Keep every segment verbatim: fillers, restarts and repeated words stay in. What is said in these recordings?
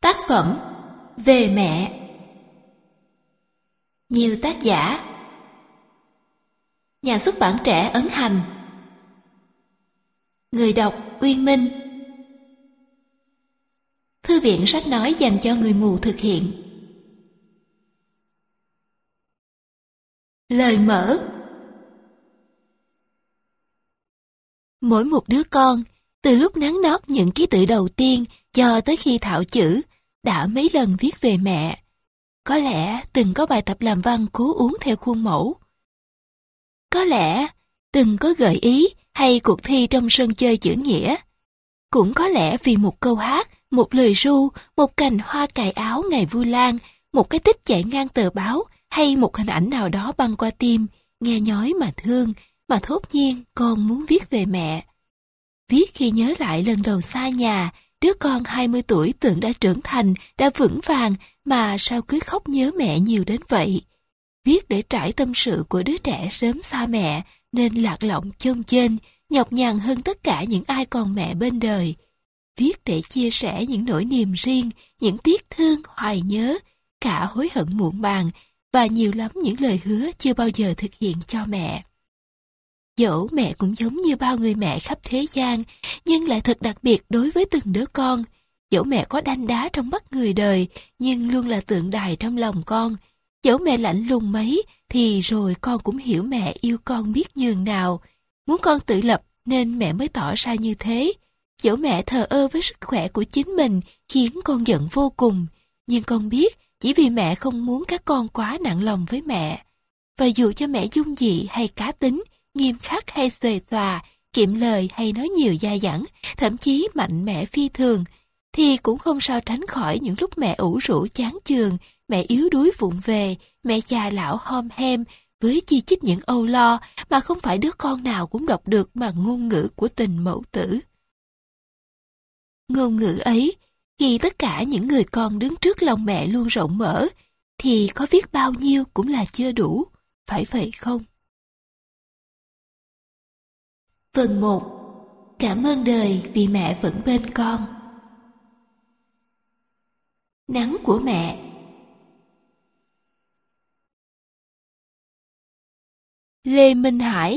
Tác phẩm Về mẹ. Nhiều tác giả. Nhà xuất bản Trẻ Ấn Hành. Người đọc Uyên Minh. Thư viện sách nói dành cho người mù thực hiện. Lời mở. Mỗi một đứa con, từ lúc nắn nót những ký tự đầu tiên cho tới khi thạo chữ, đã mấy lần viết về mẹ. Có lẽ từng có bài tập làm văn cố uống theo khuôn mẫu. Có lẽ từng có gợi ý hay cuộc thi trong sân chơi chữ nghĩa. Cũng có lẽ vì một câu hát, một lời ru, một cành hoa cài áo ngày Vu Lan, một cái tích chạy ngang tờ báo hay một hình ảnh nào đó băng qua tim, nghe nhói mà thương, mà thốt nhiên con muốn viết về mẹ. Viết khi nhớ lại lần đầu xa nhà, đứa con hai mươi tuổi tưởng đã trưởng thành, đã vững vàng, mà sao cứ khóc nhớ mẹ nhiều đến vậy. Viết để trải tâm sự của đứa trẻ sớm xa mẹ, nên lạc lõng chông chênh, nhọc nhằn hơn tất cả những ai còn mẹ bên đời. Viết để chia sẻ những nỗi niềm riêng, những tiếc thương, hoài nhớ, cả hối hận muộn màng, và nhiều lắm những lời hứa chưa bao giờ thực hiện cho mẹ. Dẫu mẹ cũng giống như bao người mẹ khắp thế gian, nhưng lại thật đặc biệt đối với từng đứa con. Dẫu mẹ có đanh đá trong mắt người đời, nhưng luôn là tượng đài trong lòng con. Dẫu mẹ lạnh lùng mấy, thì rồi con cũng hiểu mẹ yêu con biết nhường nào. Muốn con tự lập nên mẹ mới tỏ ra như thế. Dẫu mẹ thờ ơ với sức khỏe của chính mình khiến con giận vô cùng, nhưng con biết chỉ vì mẹ không muốn các con quá nặng lòng với mẹ. Và dù cho mẹ dung dị hay cá tính, nghiêm khắc hay xuề xòa, kiệm lời hay nói nhiều dai dẳng, thậm chí mạnh mẽ phi thường, thì cũng không sao tránh khỏi những lúc mẹ ủ rũ chán chường, mẹ yếu đuối vụng về, mẹ già lão hom hem, với chi chít những âu lo mà không phải đứa con nào cũng đọc được mà ngôn ngữ của tình mẫu tử. Ngôn ngữ ấy, khi tất cả những người con đứng trước lòng mẹ luôn rộng mở, thì có viết bao nhiêu cũng là chưa đủ, phải vậy không? Phần một. Cảm ơn đời vì mẹ vẫn bên con. Nắng của mẹ. Lê Minh Hải.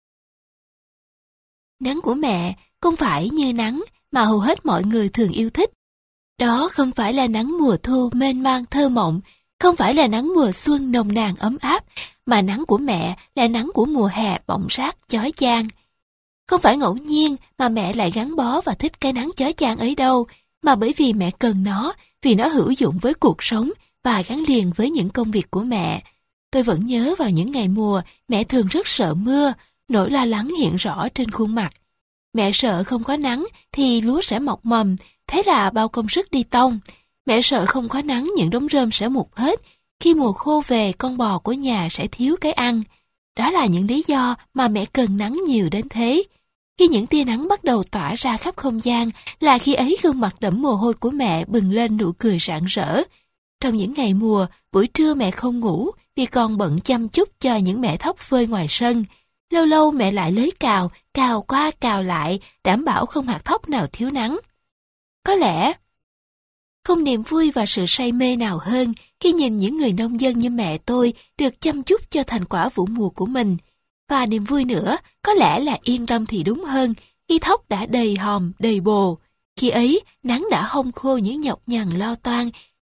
Nắng của mẹ không phải như nắng mà hầu hết mọi người thường yêu thích. Đó không phải là nắng mùa thu mênh mang thơ mộng, không phải là nắng mùa xuân nồng nàn ấm áp, mà nắng của mẹ là nắng của mùa hè bỏng rát chói chang. Không phải ngẫu nhiên mà mẹ lại gắn bó và thích cái nắng chói chang ấy đâu, mà bởi vì mẹ cần nó, vì nó hữu dụng với cuộc sống và gắn liền với những công việc của mẹ. Tôi vẫn nhớ vào những ngày mùa, mẹ thường rất sợ mưa, nỗi lo lắng hiện rõ trên khuôn mặt. Mẹ sợ không có nắng thì lúa sẽ mọc mầm, thế là bao công sức đi tông. Mẹ sợ không có nắng những đống rơm sẽ mục hết, khi mùa khô về con bò của nhà sẽ thiếu cái ăn. Đó là những lý do mà mẹ cần nắng nhiều đến thế. Khi những tia nắng bắt đầu tỏa ra khắp không gian, là khi ấy gương mặt đẫm mồ hôi của mẹ bừng lên nụ cười rạng rỡ. Trong những ngày mùa, buổi trưa mẹ không ngủ vì còn bận chăm chút cho những mẹ thóc phơi ngoài sân. Lâu lâu mẹ lại lấy cào, cào qua cào lại, đảm bảo không hạt thóc nào thiếu nắng. Có lẽ không niềm vui và sự say mê nào hơn khi nhìn những người nông dân như mẹ tôi được chăm chút cho thành quả vụ mùa của mình. Và niềm vui nữa, có lẽ là yên tâm thì đúng hơn, khi thóc đã đầy hòm, đầy bồ. Khi ấy, nắng đã hong khô những nhọc nhằn lo toan.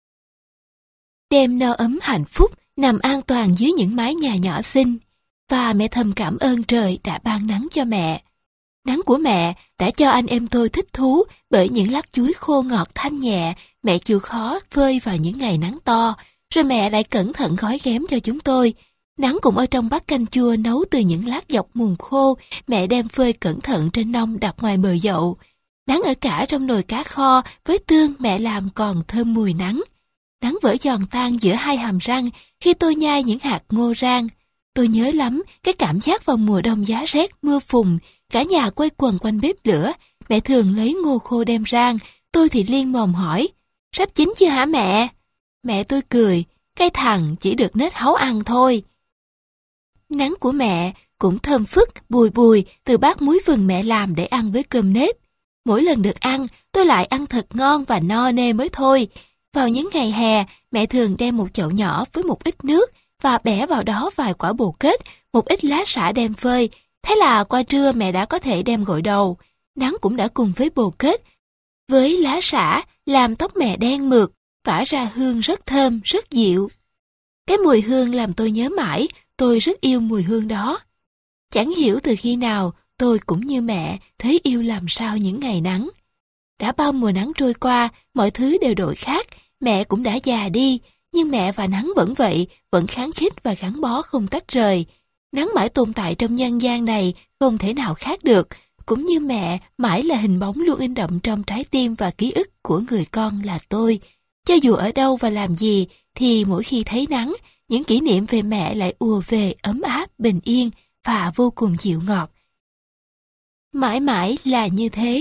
Đêm no ấm hạnh phúc, nằm an toàn dưới những mái nhà nhỏ xinh. Và mẹ thầm cảm ơn trời đã ban nắng cho mẹ. Nắng của mẹ đã cho anh em tôi thích thú bởi những lát chuối khô ngọt thanh nhẹ, mẹ chịu khó phơi vào những ngày nắng to, rồi mẹ lại cẩn thận gói ghém cho chúng tôi. Nắng cũng ở trong bát canh chua nấu từ những lát dọc mùn khô, mẹ đem phơi cẩn thận trên nông đặt ngoài bờ dậu. Nắng ở cả trong nồi cá kho với tương mẹ làm còn thơm mùi nắng. Nắng vỡ giòn tan giữa hai hàm răng khi tôi nhai những hạt ngô rang. Tôi nhớ lắm cái cảm giác vào mùa đông giá rét mưa phùn, cả nhà quây quần quanh bếp lửa, mẹ thường lấy ngô khô đem rang, tôi thì liên mồm hỏi, sắp chín chưa hả mẹ? Mẹ tôi cười, cái thằng chỉ được nết háu ăn thôi. Nắng của mẹ cũng thơm phức, bùi bùi từ bát muối vừng mẹ làm để ăn với cơm nếp. Mỗi lần được ăn, tôi lại ăn thật ngon và no nê mới thôi. Vào những ngày hè, mẹ thường đem một chậu nhỏ với một ít nước và bẻ vào đó vài quả bồ kết, một ít lá sả đem phơi. Thế là qua trưa mẹ đã có thể đem gội đầu. Nắng cũng đã cùng với bồ kết, với lá sả làm tóc mẹ đen mượt, tỏa ra hương rất thơm, rất dịu. Cái mùi hương làm tôi nhớ mãi, tôi rất yêu mùi hương đó. Chẳng hiểu từ khi nào, tôi cũng như mẹ, thấy yêu làm sao những ngày nắng. Đã bao mùa nắng trôi qua, mọi thứ đều đổi khác, mẹ cũng đã già đi, nhưng mẹ và nắng vẫn vậy, vẫn kháng khích và gắn bó không tách rời. Nắng mãi tồn tại trong nhân gian này, không thể nào khác được, cũng như mẹ mãi là hình bóng luôn in đậm trong trái tim và ký ức của người con là tôi. Cho dù ở đâu và làm gì, thì mỗi khi thấy nắng, những kỷ niệm về mẹ lại ùa về ấm áp, bình yên và vô cùng dịu ngọt. Mãi mãi là như thế.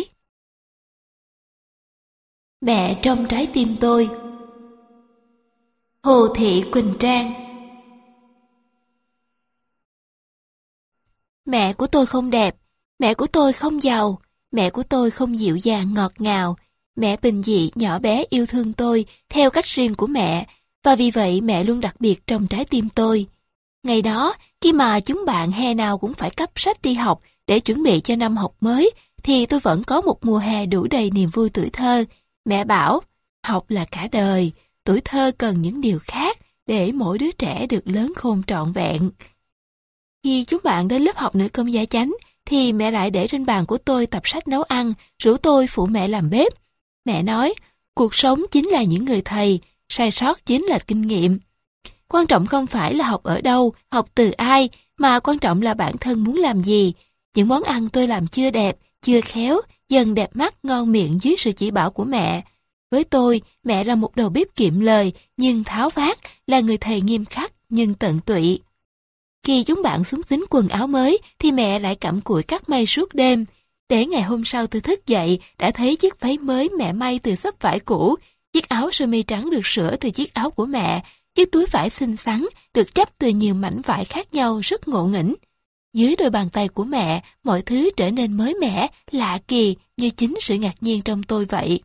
Mẹ trong trái tim tôi. Hồ Thị Quỳnh Trang. Mẹ của tôi không đẹp, mẹ của tôi không giàu, mẹ của tôi không dịu dàng ngọt ngào. Mẹ bình dị, nhỏ bé yêu thương tôi theo cách riêng của mẹ, và vì vậy mẹ luôn đặc biệt trong trái tim tôi. Ngày đó, khi mà chúng bạn hè nào cũng phải cắp sách đi học để chuẩn bị cho năm học mới, thì tôi vẫn có một mùa hè đủ đầy niềm vui tuổi thơ. Mẹ bảo, học là cả đời, tuổi thơ cần những điều khác để mỗi đứa trẻ được lớn khôn trọn vẹn. Khi chúng bạn đến lớp học nữ công gia chánh, thì mẹ lại để trên bàn của tôi tập sách nấu ăn, rủ tôi phụ mẹ làm bếp. Mẹ nói, cuộc sống chính là những người thầy, sai sót chính là kinh nghiệm. Quan trọng không phải là học ở đâu, học từ ai, mà quan trọng là bản thân muốn làm gì. Những món ăn tôi làm chưa đẹp, chưa khéo, dần đẹp mắt, ngon miệng dưới sự chỉ bảo của mẹ. Với tôi, mẹ là một đầu bếp kiệm lời, nhưng tháo vát, là người thầy nghiêm khắc, nhưng tận tụy. Khi chúng bạn xuống xính quần áo mới, thì mẹ lại cặm cụi cắt may suốt đêm. Để ngày hôm sau tôi thức dậy, đã thấy chiếc váy mới mẹ may từ xấp vải cũ, chiếc áo sơ mi trắng được sửa từ chiếc áo của mẹ, chiếc túi vải xinh xắn, được chắp từ nhiều mảnh vải khác nhau rất ngộ nghĩnh. Dưới đôi bàn tay của mẹ, mọi thứ trở nên mới mẻ, lạ kỳ như chính sự ngạc nhiên trong tôi vậy.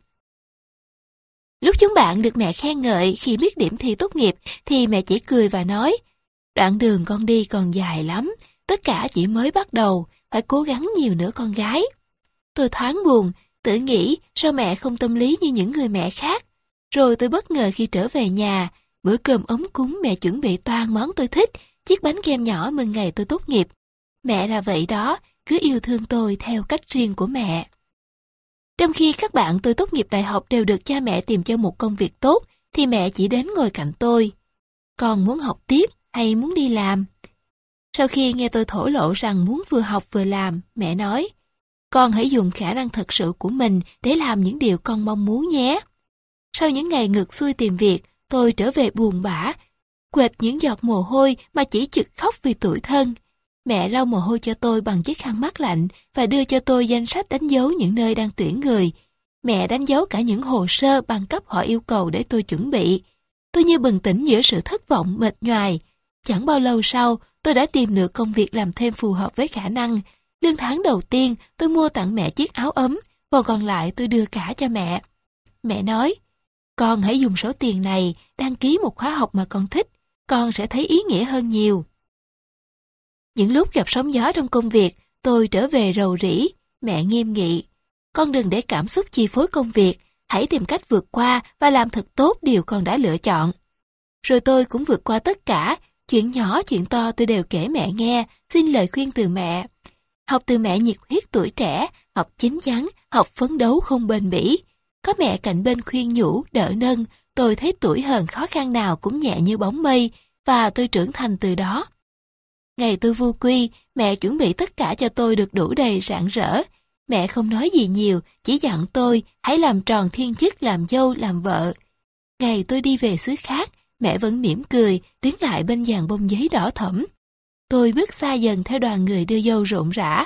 Lúc chúng bạn được mẹ khen ngợi khi biết điểm thi tốt nghiệp, thì mẹ chỉ cười và nói, đoạn đường con đi còn dài lắm, tất cả chỉ mới bắt đầu, phải cố gắng nhiều nữa con gái. Tôi thoáng buồn, tự nghĩ sao mẹ không tâm lý như những người mẹ khác. Rồi tôi bất ngờ khi trở về nhà, bữa cơm ấm cúng mẹ chuẩn bị toàn món tôi thích, chiếc bánh kem nhỏ mừng ngày tôi tốt nghiệp. Mẹ là vậy đó, cứ yêu thương tôi theo cách riêng của mẹ. Trong khi các bạn tôi tốt nghiệp đại học đều được cha mẹ tìm cho một công việc tốt, thì mẹ chỉ đến ngồi cạnh tôi. Con muốn học tiếp hay muốn đi làm? Sau khi nghe tôi thổ lộ rằng muốn vừa học vừa làm, mẹ nói, con hãy dùng khả năng thật sự của mình để làm những điều con mong muốn nhé. Sau những ngày ngược xuôi tìm việc, tôi trở về buồn bã, quệt những giọt mồ hôi mà chỉ chực khóc vì tủi thân. Mẹ lau mồ hôi cho tôi bằng chiếc khăn mát lạnh và đưa cho tôi danh sách đánh dấu những nơi đang tuyển người. Mẹ đánh dấu cả những hồ sơ bằng cấp họ yêu cầu để tôi chuẩn bị. Tôi như bừng tỉnh giữa sự thất vọng mệt nhoài. Chẳng bao lâu sau, tôi đã tìm được công việc làm thêm phù hợp với khả năng. Lương tháng đầu tiên, tôi mua tặng mẹ chiếc áo ấm, và còn lại tôi đưa cả cho mẹ. Mẹ nói, con hãy dùng số tiền này đăng ký một khóa học mà con thích, con sẽ thấy ý nghĩa hơn nhiều. Những lúc gặp sóng gió trong công việc, tôi trở về rầu rĩ. Mẹ nghiêm nghị, con đừng để cảm xúc chi phối công việc, hãy tìm cách vượt qua và làm thật tốt điều con đã lựa chọn. Rồi tôi cũng vượt qua tất cả, chuyện nhỏ chuyện to tôi đều kể mẹ nghe, xin lời khuyên từ mẹ. Học từ mẹ nhiệt huyết tuổi trẻ, học chín chắn, học phấn đấu không bền bỉ. Có mẹ cạnh bên khuyên nhủ, đỡ nâng, tôi thấy tuổi hờn khó khăn nào cũng nhẹ như bóng mây, và tôi trưởng thành từ đó. Ngày tôi vu quy, mẹ chuẩn bị tất cả cho tôi được đủ đầy rạng rỡ. Mẹ không nói gì nhiều, chỉ dặn tôi hãy làm tròn thiên chức làm dâu làm vợ. Ngày tôi đi về xứ khác, mẹ vẫn mỉm cười, đứng lại bên dàn bông giấy đỏ thẫm. Tôi bước xa dần theo đoàn người đưa dâu rộn rã.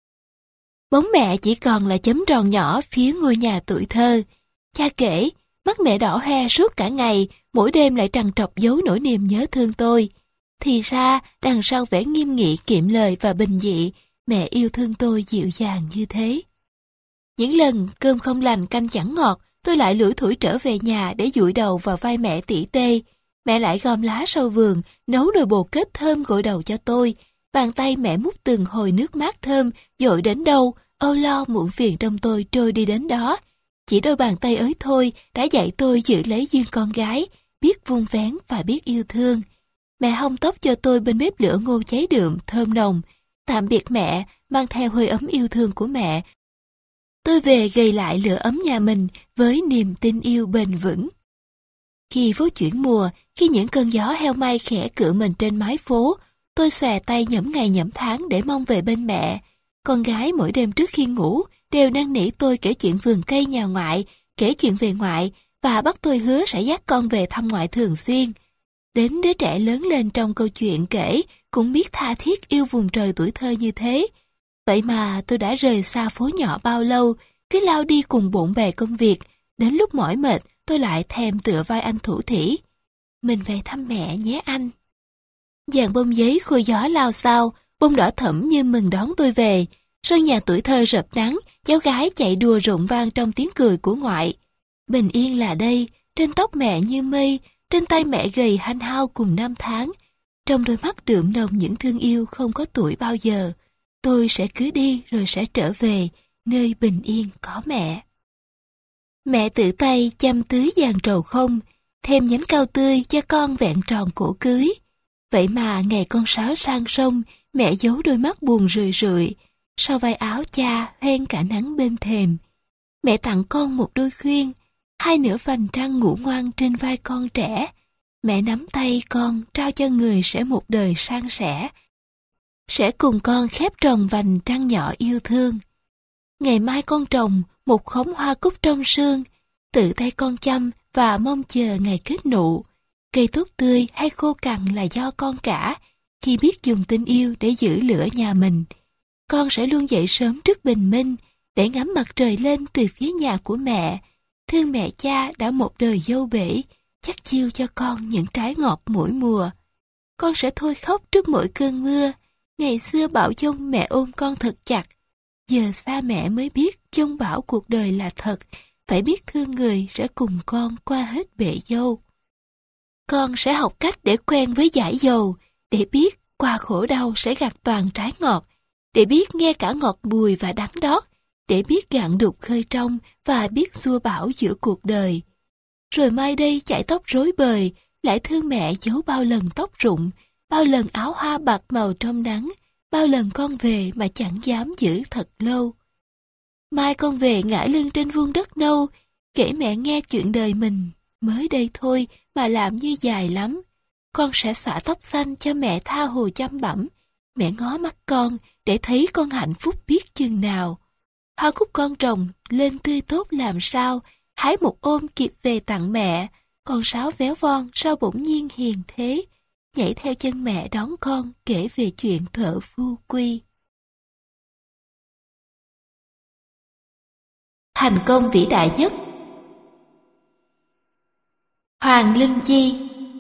Bóng mẹ chỉ còn là chấm tròn nhỏ phía ngôi nhà tuổi thơ. Cha kể, mắt mẹ đỏ hoe suốt cả ngày, mỗi đêm lại trằn trọc giấu nỗi niềm nhớ thương tôi. Thì ra, đằng sau vẻ nghiêm nghị, kiệm lời và bình dị, mẹ yêu thương tôi dịu dàng như thế. Những lần cơm không lành canh chẳng ngọt, tôi lại lủi thủi trở về nhà để dụi đầu vào vai mẹ tỉ tê. Mẹ lại gom lá sau vườn, nấu nồi bột kết thơm gội đầu cho tôi. Bàn tay mẹ múc từng hồi nước mát thơm, dội đến đâu, âu lo muộn phiền trong tôi trôi đi đến đó. Chỉ đôi bàn tay ấy thôi đã dạy tôi giữ lấy duyên con gái, biết vun vén và biết yêu thương. Mẹ hong tóc cho tôi bên bếp lửa ngô cháy đượm, thơm nồng. Tạm biệt mẹ, mang theo hơi ấm yêu thương của mẹ. Tôi về gầy lại lửa ấm nhà mình với niềm tin yêu bền vững. Khi phố chuyển mùa, khi những cơn gió heo may khẽ cựa mình trên mái phố, tôi xòe tay nhẫm ngày nhẫm tháng để mong về bên mẹ. Con gái mỗi đêm trước khi ngủ đều năn nỉ tôi kể chuyện vườn cây nhà ngoại, kể chuyện về ngoại và bắt tôi hứa sẽ dắt con về thăm ngoại thường xuyên. Đến đứa trẻ lớn lên trong câu chuyện kể cũng biết tha thiết yêu vùng trời tuổi thơ như thế. Vậy mà tôi đã rời xa phố nhỏ bao lâu, cứ lao đi cùng bộn bề công việc. Đến lúc mỏi mệt, tôi lại thèm tựa vai anh thủ thỉ. Mình về thăm mẹ nhé anh. Dàn bông giấy khôi gió lao xao, bông đỏ thẫm như mừng đón tôi về. Sân nhà tuổi thơ rợp nắng, cháu gái chạy đùa rộn vang trong tiếng cười của ngoại. Bình yên là đây, trên tóc mẹ như mây, trên tay mẹ gầy hanh hao cùng năm tháng. Trong đôi mắt đượm nồng những thương yêu không có tuổi bao giờ. Tôi sẽ cứ đi rồi sẽ trở về, nơi bình yên có mẹ. Mẹ tự tay chăm tưới giàn trầu không, thêm nhánh cau tươi cho con vẹn tròn cổ cưới. Vậy mà ngày con sáo sang sông, mẹ giấu đôi mắt buồn rười rượi, sau vai áo cha hoen cả nắng bên thềm. Mẹ tặng con một đôi khuyên, hai nửa vành trăng ngủ ngoan trên vai con trẻ. Mẹ nắm tay con trao cho người sẽ một đời san sẻ, sẽ cùng con khép tròn vành trăng nhỏ yêu thương. Ngày mai con trồng một khóm hoa cúc trong sương, tự tay con chăm và mong chờ ngày kết nụ. Cây tốt tươi hay khô cằn là do con cả, khi biết dùng tình yêu để giữ lửa nhà mình. Con sẽ luôn dậy sớm trước bình minh, để ngắm mặt trời lên từ phía nhà của mẹ. Thương mẹ cha đã một đời dâu bể, chắc chiêu cho con những trái ngọt mỗi mùa. Con sẽ thôi khóc trước mỗi cơn mưa, ngày xưa bão giông mẹ ôm con thật chặt. Giờ xa mẹ mới biết giông bão cuộc đời là thật, phải biết thương người sẽ cùng con qua hết bể dâu. Con sẽ học cách để quen với dải dầu, để biết qua khổ đau sẽ gặt toàn trái ngọt, để biết nghe cả ngọt bùi và đắng đót, để biết gạn đục khơi trong và biết xua bão giữa cuộc đời. Rồi mai đây chải tóc rối bời, lại thương mẹ giấu bao lần tóc rụng, bao lần áo hoa bạc màu trong nắng, bao lần con về mà chẳng dám giữ thật lâu. Mai con về ngã lưng trên vuông đất nâu, kể mẹ nghe chuyện đời mình, mới đây thôi mà làm như dài lắm. Con sẽ xõa tóc xanh cho mẹ tha hồ chăm bẵm, mẹ ngó mắt con để thấy con hạnh phúc biết chừng nào. Hoa cúc con trồng lên tươi tốt làm sao, hái một ôm kịp về tặng mẹ. Con sáo véo von sao bỗng nhiên hiền thế, nhảy theo chân mẹ đón con kể về chuyện thợ phu quy. Thành công vĩ đại nhất. Hoàng Linh Chi.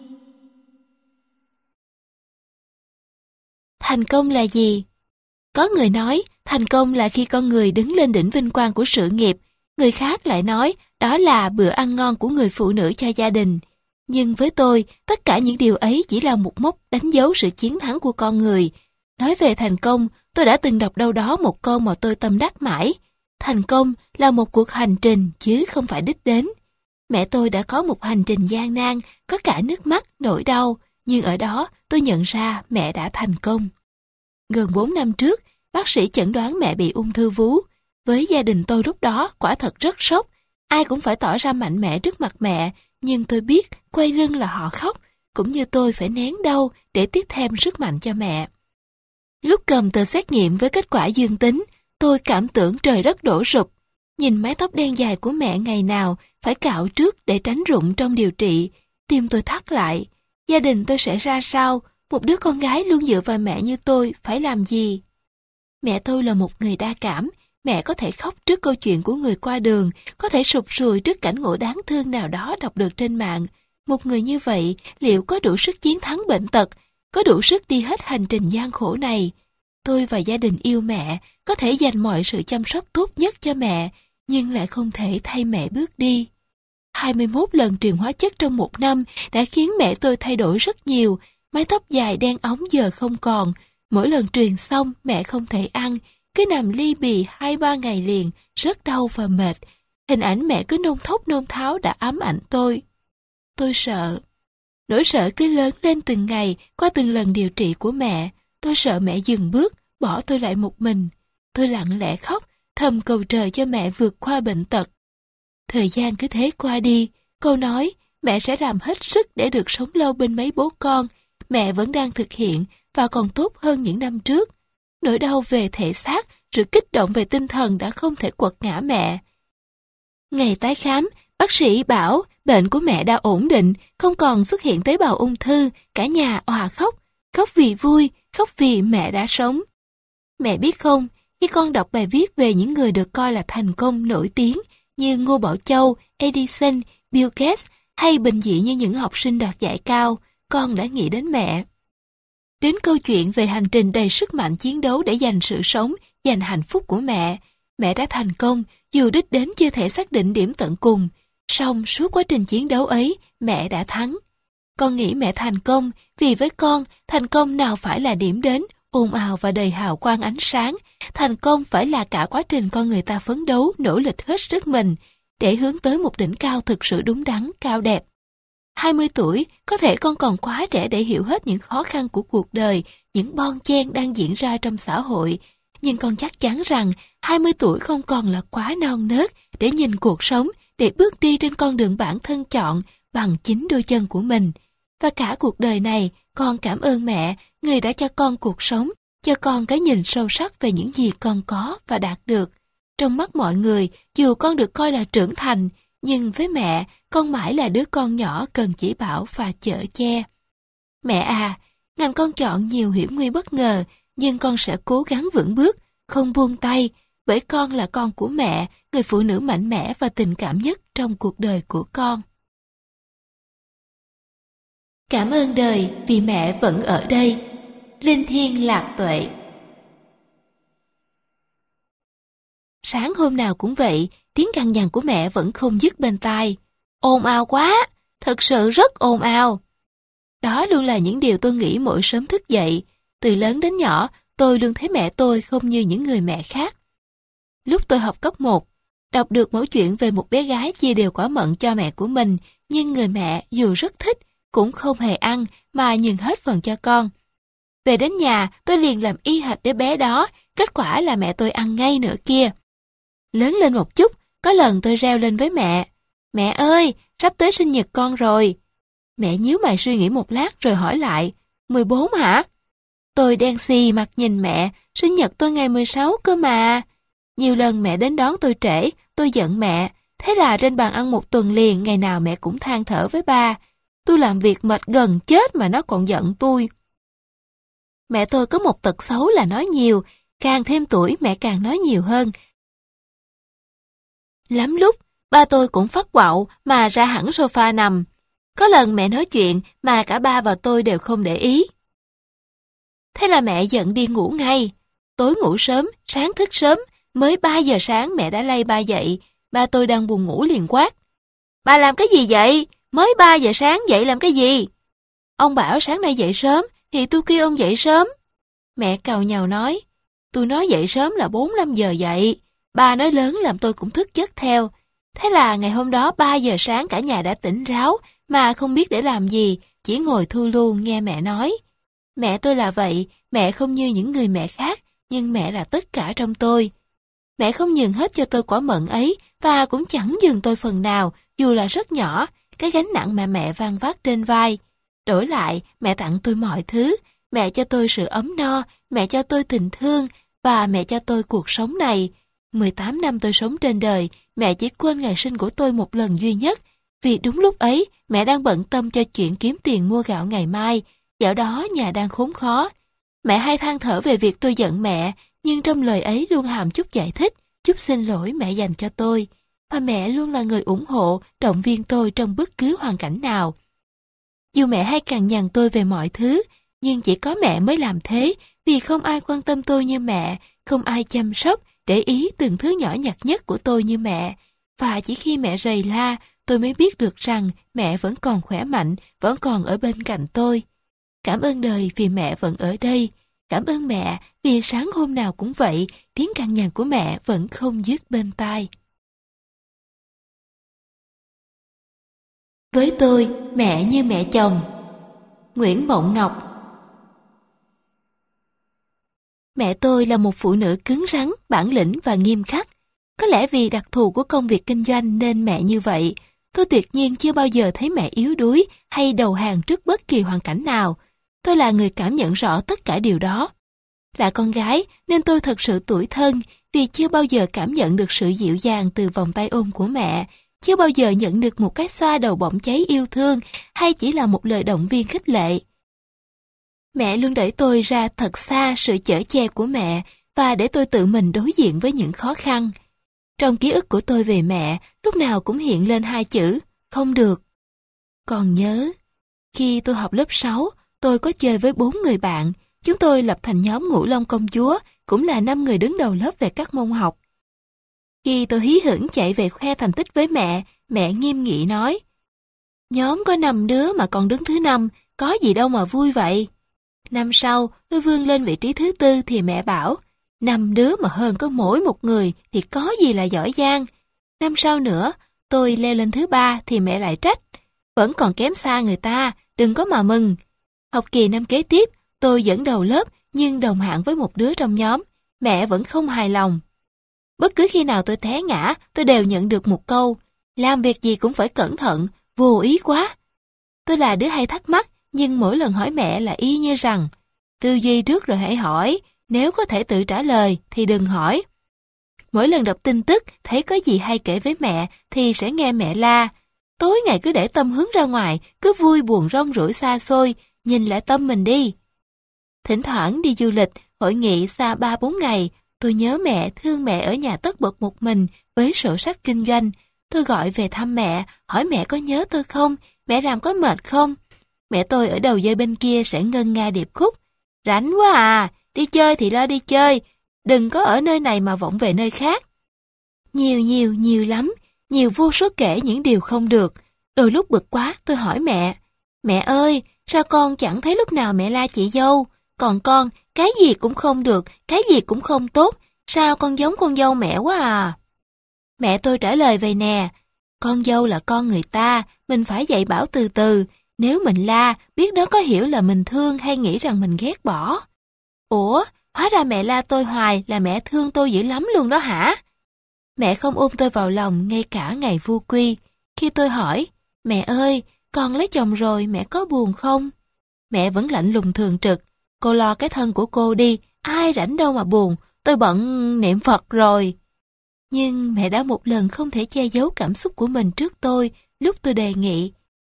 Thành công là gì? Có người nói thành công là khi con người đứng lên đỉnh vinh quang của sự nghiệp, người khác lại nói đó là bữa ăn ngon của người phụ nữ cho gia đình. Nhưng với tôi, tất cả những điều ấy chỉ là một mốc đánh dấu sự chiến thắng của con người. Nói về thành công, tôi đã từng đọc đâu đó một câu mà tôi tâm đắc mãi. Thành công là một cuộc hành trình chứ không phải đích đến. Mẹ tôi đã có một hành trình gian nan, có cả nước mắt, nỗi đau, nhưng ở đó tôi nhận ra mẹ đã thành công. Gần bốn năm trước, bác sĩ chẩn đoán mẹ bị ung thư vú. Với gia đình tôi lúc đó quả thật rất sốc, ai cũng phải tỏ ra mạnh mẽ trước mặt mẹ, nhưng tôi biết quay lưng là họ khóc, cũng như tôi phải nén đau để tiếp thêm sức mạnh cho mẹ. Lúc cầm tờ xét nghiệm với kết quả dương tính, tôi cảm tưởng trời đất đổ sụp. Nhìn mái tóc đen dài của mẹ ngày nào phải cạo trước để tránh rụng trong điều trị, tim tôi thắt lại. Gia đình tôi sẽ ra sao? Một đứa con gái luôn dựa vào mẹ như tôi phải làm gì? Mẹ tôi là một người đa cảm. Mẹ có thể khóc trước câu chuyện của người qua đường, có thể sụt sùi trước cảnh ngộ đáng thương nào đó đọc được trên mạng. Một người như vậy liệu có đủ sức chiến thắng bệnh tật, có đủ sức đi hết hành trình gian khổ này? Tôi và gia đình yêu mẹ, có thể dành mọi sự chăm sóc tốt nhất cho mẹ, nhưng lại không thể thay mẹ bước đi. hai mươi mốt lần truyền hóa chất trong một năm đã khiến mẹ tôi thay đổi rất nhiều. Mái tóc dài đen óng giờ không còn. Mỗi lần truyền xong mẹ không thể ăn, cứ nằm li bì hai ba ngày liền, rất đau và mệt. Hình ảnh mẹ cứ nôn thốc nôn tháo đã ám ảnh tôi. Tôi sợ. Nỗi sợ cứ lớn lên từng ngày qua từng lần điều trị của mẹ. Tôi sợ mẹ dừng bước, bỏ tôi lại một mình. Tôi lặng lẽ khóc, thầm cầu trời cho mẹ vượt qua bệnh tật. Thời gian cứ thế qua đi, câu nói mẹ sẽ làm hết sức để được sống lâu bên mấy bố con, mẹ vẫn đang thực hiện và còn tốt hơn những năm trước. Nỗi đau về thể xác, sự kích động về tinh thần đã không thể quật ngã mẹ. Ngày tái khám, bác sĩ bảo bệnh của mẹ đã ổn định, không còn xuất hiện tế bào ung thư, cả nhà òa khóc, khóc vì vui, khóc vì mẹ đã sống. Mẹ biết không, khi con đọc bài viết về những người được coi là thành công nổi tiếng như Ngô Bảo Châu, Edison, Bill Gates hay bình dị như những học sinh đoạt giải cao, con đã nghĩ đến mẹ. Đến câu chuyện về hành trình đầy sức mạnh chiến đấu để giành sự sống, giành hạnh phúc của mẹ. Mẹ đã thành công, dù đích đến chưa thể xác định điểm tận cùng. Song suốt quá trình chiến đấu ấy, mẹ đã thắng. Con nghĩ mẹ thành công, vì với con, thành công nào phải là điểm đến, ồn ào và đầy hào quang ánh sáng. Thành công phải là cả quá trình con người ta phấn đấu, nỗ lực hết sức mình, để hướng tới một đỉnh cao thực sự đúng đắn, cao đẹp. hai mươi tuổi, có thể con còn quá trẻ để hiểu hết những khó khăn của cuộc đời, những bon chen đang diễn ra trong xã hội. Nhưng con chắc chắn rằng hai mươi tuổi không còn là quá non nớt để nhìn cuộc sống, để bước đi trên con đường bản thân chọn bằng chính đôi chân của mình. Và cả cuộc đời này, con cảm ơn mẹ, người đã cho con cuộc sống, cho con cái nhìn sâu sắc về những gì con có và đạt được. Trong mắt mọi người, dù con được coi là trưởng thành, nhưng với mẹ, con mãi là đứa con nhỏ cần chỉ bảo và chở che. Mẹ à, ngành con chọn nhiều hiểm nguy bất ngờ, nhưng con sẽ cố gắng vững bước, không buông tay, bởi con là con của mẹ, người phụ nữ mạnh mẽ và tình cảm nhất trong cuộc đời của con. Cảm ơn đời vì mẹ vẫn ở đây. Linh Thiêng Lạc Tuệ. Sáng hôm nào cũng vậy, tiếng cằn nhằn của mẹ vẫn không dứt bên tai. Ồn ào quá, thật sự rất ồn ào. Đó luôn là những điều tôi nghĩ mỗi sớm thức dậy. Từ lớn đến nhỏ, tôi luôn thấy mẹ tôi không như những người mẹ khác. Lúc tôi học cấp một, đọc được mẩu chuyện về một bé gái chia đều quả mận cho mẹ của mình, nhưng người mẹ dù rất thích, cũng không hề ăn mà nhường hết phần cho con. Về đến nhà, tôi liền làm y hệt đứa bé đó, kết quả là mẹ tôi ăn ngay nữa kia. Lớn lên một chút, có lần tôi reo lên với mẹ, mẹ ơi, sắp tới sinh nhật con rồi. Mẹ nhíu mày suy nghĩ một lát rồi hỏi lại, mười bốn hả? Tôi đen xì mặt nhìn mẹ, sinh nhật tôi ngày mười sáu cơ mà. Nhiều lần mẹ đến đón tôi trễ, tôi giận mẹ. Thế là trên bàn ăn một tuần liền, ngày nào mẹ cũng than thở với ba. Tôi làm việc mệt gần chết mà nó còn giận tôi. Mẹ tôi có một tật xấu là nói nhiều, càng thêm tuổi mẹ càng nói nhiều hơn. Lắm lúc, ba tôi cũng phát quạo mà ra hẳn sofa nằm. Có lần mẹ nói chuyện mà cả ba và tôi đều không để ý. Thế là mẹ giận đi ngủ ngay. Tối ngủ sớm, sáng thức sớm, mới ba giờ sáng mẹ đã lay ba dậy. Ba tôi đang buồn ngủ liền quát. Bà làm cái gì vậy? Mới ba giờ sáng dậy làm cái gì? Ông bảo sáng nay dậy sớm, thì tôi kêu ông dậy sớm. Mẹ càu nhàu nói, tôi nói dậy sớm là bốn năm giờ dậy. Ba nói lớn làm tôi cũng thức giấc theo. Thế là ngày hôm đó ba giờ sáng cả nhà đã tỉnh ráo, mà không biết để làm gì, chỉ ngồi thu lu nghe mẹ nói. Mẹ tôi là vậy, mẹ không như những người mẹ khác, nhưng mẹ là tất cả trong tôi. Mẹ không nhường hết cho tôi quả mận ấy, và cũng chẳng nhường tôi phần nào, dù là rất nhỏ, cái gánh nặng mà mẹ vang vác trên vai. Đổi lại, mẹ tặng tôi mọi thứ, mẹ cho tôi sự ấm no, mẹ cho tôi tình thương, và mẹ cho tôi cuộc sống này. mười tám năm tôi sống trên đời, mẹ chỉ quên ngày sinh của tôi một lần duy nhất, vì đúng lúc ấy mẹ đang bận tâm cho chuyện kiếm tiền mua gạo ngày mai, dạo đó nhà đang khốn khó. Mẹ hay than thở về việc tôi giận mẹ, nhưng trong lời ấy luôn hàm chút giải thích, chút xin lỗi mẹ dành cho tôi. Và mẹ luôn là người ủng hộ, động viên tôi trong bất cứ hoàn cảnh nào. Dù mẹ hay cằn nhằn tôi về mọi thứ, nhưng chỉ có mẹ mới làm thế, vì không ai quan tâm tôi như mẹ, không ai chăm sóc, để ý từng thứ nhỏ nhặt nhất của tôi như mẹ. Và chỉ khi mẹ rầy la, tôi mới biết được rằng mẹ vẫn còn khỏe mạnh, vẫn còn ở bên cạnh tôi. Cảm ơn đời vì mẹ vẫn ở đây. Cảm ơn mẹ vì sáng hôm nào cũng vậy, tiếng cằn nhằn của mẹ vẫn không dứt bên tai. Với tôi, mẹ như mẹ chồng. Nguyễn Mộng Ngọc. Mẹ tôi là một phụ nữ cứng rắn, bản lĩnh và nghiêm khắc. Có lẽ vì đặc thù của công việc kinh doanh nên mẹ như vậy. Tôi tuyệt nhiên chưa bao giờ thấy mẹ yếu đuối hay đầu hàng trước bất kỳ hoàn cảnh nào. Tôi là người cảm nhận rõ tất cả điều đó. Là con gái nên tôi thật sự tủi thân vì chưa bao giờ cảm nhận được sự dịu dàng từ vòng tay ôm của mẹ, chưa bao giờ nhận được một cái xoa đầu bỏng cháy yêu thương hay chỉ là một lời động viên khích lệ. Mẹ luôn đẩy tôi ra thật xa sự chở che của mẹ và để tôi tự mình đối diện với những khó khăn. Trong ký ức của tôi về mẹ, lúc nào cũng hiện lên hai chữ, không được. Còn nhớ, khi tôi học lớp sáu, tôi có chơi với bốn người bạn. Chúng tôi lập thành nhóm Ngũ Long Công Chúa, cũng là năm người đứng đầu lớp về các môn học. Khi tôi hí hửng chạy về khoe thành tích với mẹ, mẹ nghiêm nghị nói, nhóm có năm đứa mà còn đứng thứ năm, có gì đâu mà vui vậy. Năm sau, tôi vươn lên vị trí thứ tư thì mẹ bảo, năm đứa mà hơn có mỗi một người thì có gì là giỏi giang. Năm sau nữa, tôi leo lên thứ ba thì mẹ lại trách, vẫn còn kém xa người ta, đừng có mà mừng. Học kỳ năm kế tiếp, tôi dẫn đầu lớp nhưng đồng hạng với một đứa trong nhóm, mẹ vẫn không hài lòng. Bất cứ khi nào tôi té ngã, tôi đều nhận được một câu, làm việc gì cũng phải cẩn thận, vô ý quá. Tôi là đứa hay thắc mắc, nhưng mỗi lần hỏi mẹ là y như rằng, tư duy trước rồi hãy hỏi, nếu có thể tự trả lời thì đừng hỏi. Mỗi lần đọc tin tức, thấy có gì hay kể với mẹ thì sẽ nghe mẹ la. Tối ngày cứ để tâm hướng ra ngoài, cứ vui buồn rong ruổi xa xôi, nhìn lại tâm mình đi. Thỉnh thoảng đi du lịch, hội nghị xa ba bốn ngày, tôi nhớ mẹ, thương mẹ ở nhà tất bật một mình với sổ sách kinh doanh. Tôi gọi về thăm mẹ, hỏi mẹ có nhớ tôi không, mẹ làm có mệt không. Mẹ tôi ở đầu dây bên kia sẽ ngân nga điệp khúc. Rảnh quá à, đi chơi thì lo đi chơi, đừng có ở nơi này mà vọng về nơi khác. Nhiều nhiều nhiều lắm, nhiều vô số kể những điều không được. Đôi lúc bực quá tôi hỏi mẹ, mẹ ơi, sao con chẳng thấy lúc nào mẹ la chị dâu, còn con, cái gì cũng không được, cái gì cũng không tốt, sao con giống con dâu mẹ quá à. Mẹ tôi trả lời vậy nè, con dâu là con người ta, mình phải dạy bảo từ từ, nếu mình la, biết đó có hiểu là mình thương hay nghĩ rằng mình ghét bỏ. Ủa, hóa ra mẹ la tôi hoài là mẹ thương tôi dữ lắm luôn đó hả? Mẹ không ôm tôi vào lòng ngay cả ngày vu quy. Khi tôi hỏi, mẹ ơi, con lấy chồng rồi mẹ có buồn không? Mẹ vẫn lạnh lùng thường trực, cô lo cái thân của cô đi, ai rảnh đâu mà buồn, tôi bận niệm Phật rồi. Nhưng mẹ đã một lần không thể che giấu cảm xúc của mình trước tôi lúc tôi đề nghị.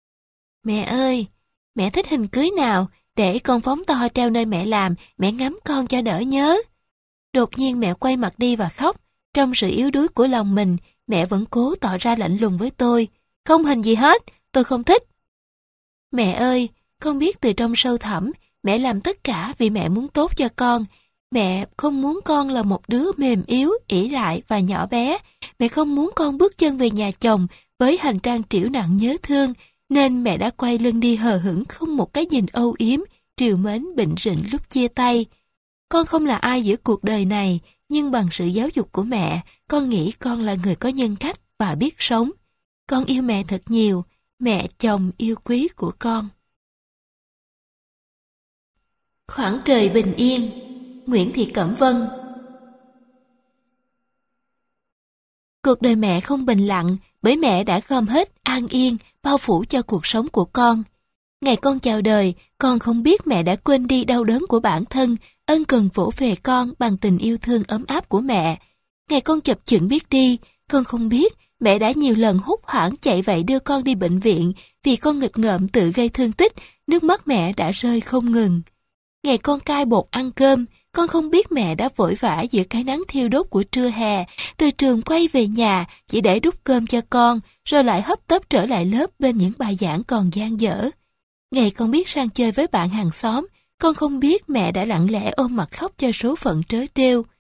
Mẹ ơi, mẹ thích hình cưới nào, để con phóng to treo nơi mẹ làm, mẹ ngắm con cho đỡ nhớ. Đột nhiên mẹ quay mặt đi và khóc, trong sự yếu đuối của lòng mình, mẹ vẫn cố tỏ ra lạnh lùng với tôi. Không hình gì hết, tôi không thích. Mẹ ơi, con biết từ trong sâu thẳm, mẹ làm tất cả vì mẹ muốn tốt cho con. Mẹ không muốn con là một đứa mềm yếu, ỷ lại và nhỏ bé. Mẹ không muốn con bước chân về nhà chồng với hành trang trĩu nặng nhớ thương, nên mẹ đã quay lưng đi hờ hững không một cái nhìn âu yếm, trìu mến bệnh rịnh lúc chia tay. Con không là ai giữa cuộc đời này, nhưng bằng sự giáo dục của mẹ, con nghĩ con là người có nhân cách và biết sống. Con yêu mẹ thật nhiều, mẹ chồng yêu quý của con. Khoảng trời bình yên. Nguyễn Thị Cẩm Vân. Cuộc đời mẹ không bình lặng bởi mẹ đã gom hết an yên, bao phủ cho cuộc sống của con. Ngày con chào đời, con không biết mẹ đã quên đi đau đớn của bản thân, ân cần vỗ về con bằng tình yêu thương ấm áp của mẹ. Ngày con chập chững biết đi, con không biết mẹ đã nhiều lần hốt hoảng chạy vậy đưa con đi bệnh viện vì con nghịch ngợm tự gây thương tích, nước mắt mẹ đã rơi không ngừng. Ngày con cai bột ăn cơm, con không biết mẹ đã vội vã giữa cái nắng thiêu đốt của trưa hè, từ trường quay về nhà chỉ để đút cơm cho con, rồi lại hấp tấp trở lại lớp bên những bài giảng còn dang dở. Ngày con biết sang chơi với bạn hàng xóm, con không biết mẹ đã lặng lẽ ôm mặt khóc cho số phận trớ trêu.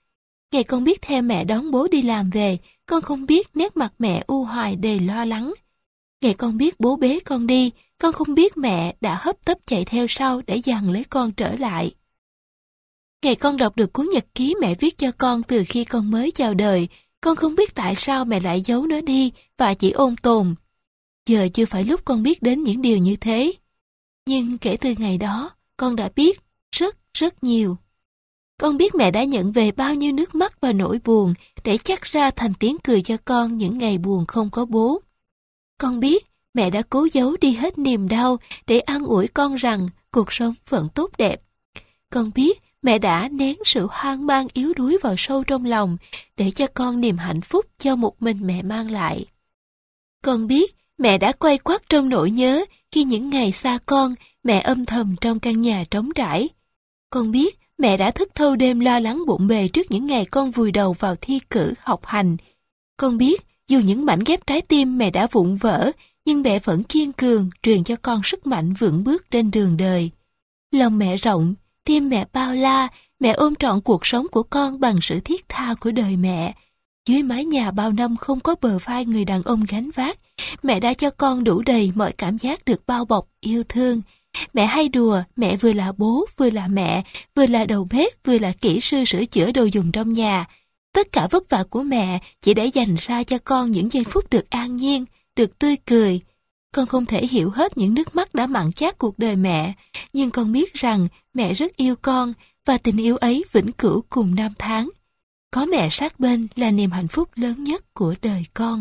Ngày con biết theo mẹ đón bố đi làm về, con không biết nét mặt mẹ u hoài đầy lo lắng. Ngày con biết bố bế con đi, con không biết mẹ đã hấp tấp chạy theo sau để giằng lấy con trở lại. Ngày con đọc được cuốn nhật ký mẹ viết cho con từ khi con mới chào đời, con không biết tại sao mẹ lại giấu nó đi và chỉ ôn tồn. Giờ chưa phải lúc con biết đến những điều như thế. Nhưng kể từ ngày đó, con đã biết rất rất nhiều. Con biết mẹ đã nhận về bao nhiêu nước mắt và nỗi buồn để chắc ra thành tiếng cười cho con những ngày buồn không có bố. Con biết mẹ đã cố giấu đi hết niềm đau để an ủi con rằng cuộc sống vẫn tốt đẹp. Con biết mẹ đã nén sự hoang mang yếu đuối vào sâu trong lòng để cho con niềm hạnh phúc cho một mình mẹ mang lại. Con biết mẹ đã quay quắt trong nỗi nhớ khi những ngày xa con, mẹ âm thầm trong căn nhà trống trải. Con biết mẹ đã thức thâu đêm lo lắng bộn bề trước những ngày con vùi đầu vào thi cử học hành. Con biết dù những mảnh ghép trái tim mẹ đã vụn vỡ, nhưng mẹ vẫn kiên cường truyền cho con sức mạnh vững bước trên đường đời. Lòng mẹ rộng, tim mẹ bao la, mẹ ôm trọn cuộc sống của con bằng sự thiết tha của đời mẹ. Dưới mái nhà bao năm không có bờ vai người đàn ông gánh vác, mẹ đã cho con đủ đầy mọi cảm giác được bao bọc, yêu thương. Mẹ hay đùa, mẹ vừa là bố, vừa là mẹ, vừa là đầu bếp, vừa là kỹ sư sửa chữa đồ dùng trong nhà. Tất cả vất vả của mẹ chỉ để dành ra cho con những giây phút được an nhiên, được tươi cười. Con không thể hiểu hết những nước mắt đã mặn chát cuộc đời mẹ, nhưng con biết rằng mẹ rất yêu con và tình yêu ấy vĩnh cửu cùng năm tháng. Có mẹ sát bên là niềm hạnh phúc lớn nhất của đời con.